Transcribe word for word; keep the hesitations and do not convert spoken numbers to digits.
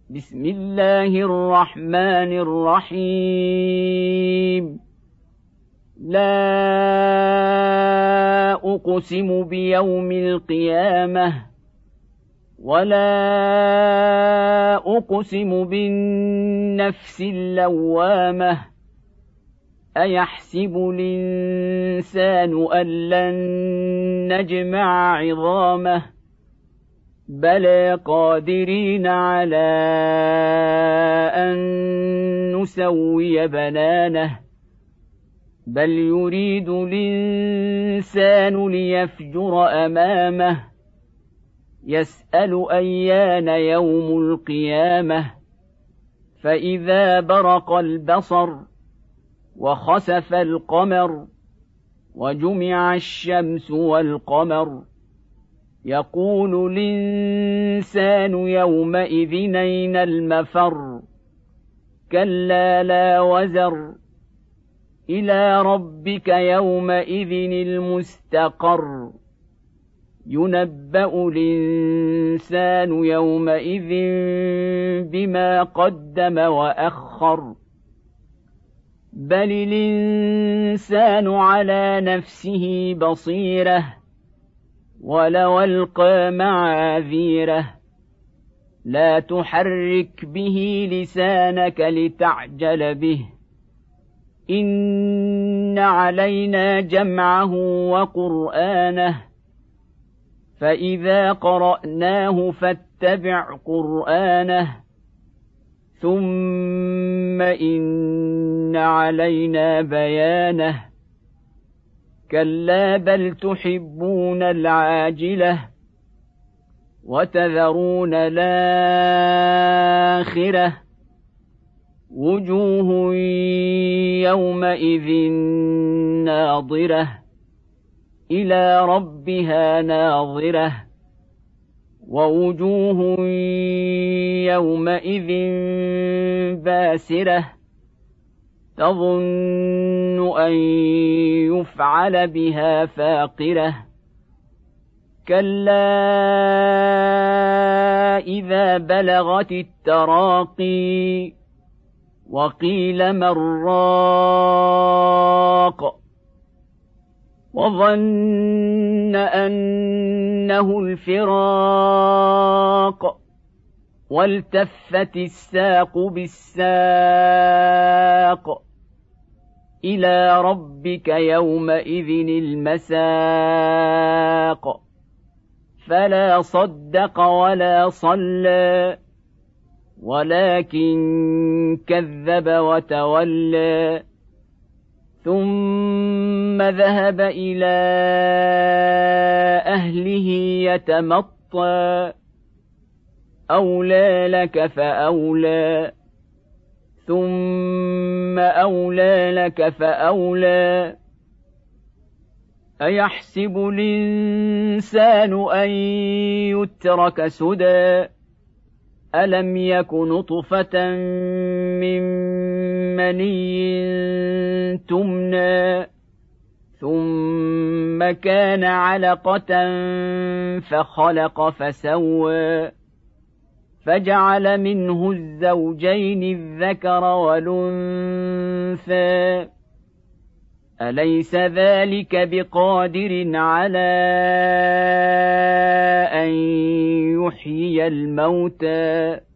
بسم الله الرحمن الرحيم لا أقسم بيوم القيامة ولا أقسم بالنفس اللوامة أيحسب الإنسان أن لن نجمع عظامه بلى قادرين على أن نسوي بنانه بل يريد الإنسان ليفجر أمامه يسأل أيان يوم القيامة فإذا برق البصر وخسف القمر وجمع الشمس والقمر يقول الإنسان يومئذ أين المفر كلا لا وزر إلى ربك يومئذ المستقر ينبأ الإنسان يومئذ بما قدم وأخر بل الإنسان على نفسه بصيرة ولو ألقى معاذيره لا تحرك به لسانك لتعجل به إن علينا جمعه وقرآنه فإذا قرأناه فاتبع قرآنه ثم إن علينا بيانه كلا بل تحبون العاجلة وتذرون الآخرة وجوه يومئذ ناظرة إلى ربها ناظرة ووجوه يومئذ باسرة تظن أن يفعل بها فاقرة كلا إذا بلغت التراقي وقيل من راق وظن أنه الفراق والتفت الساق بالساق إلى ربك يومئذ المساق فلا صدق ولا صلى ولكن كذب وتولى ثم ذهب إلى أهله يتمطى أولى لك فأولى ثم أولى لك فأولى أيحسب الإنسان أن يترك سدى ألم يك نطفة من مني تمنى ثم كان علقة فخلق فسوى فجعل منه الزوجين الذكر والأنثى أليس ذلك بقادر على أن يحيي الموتى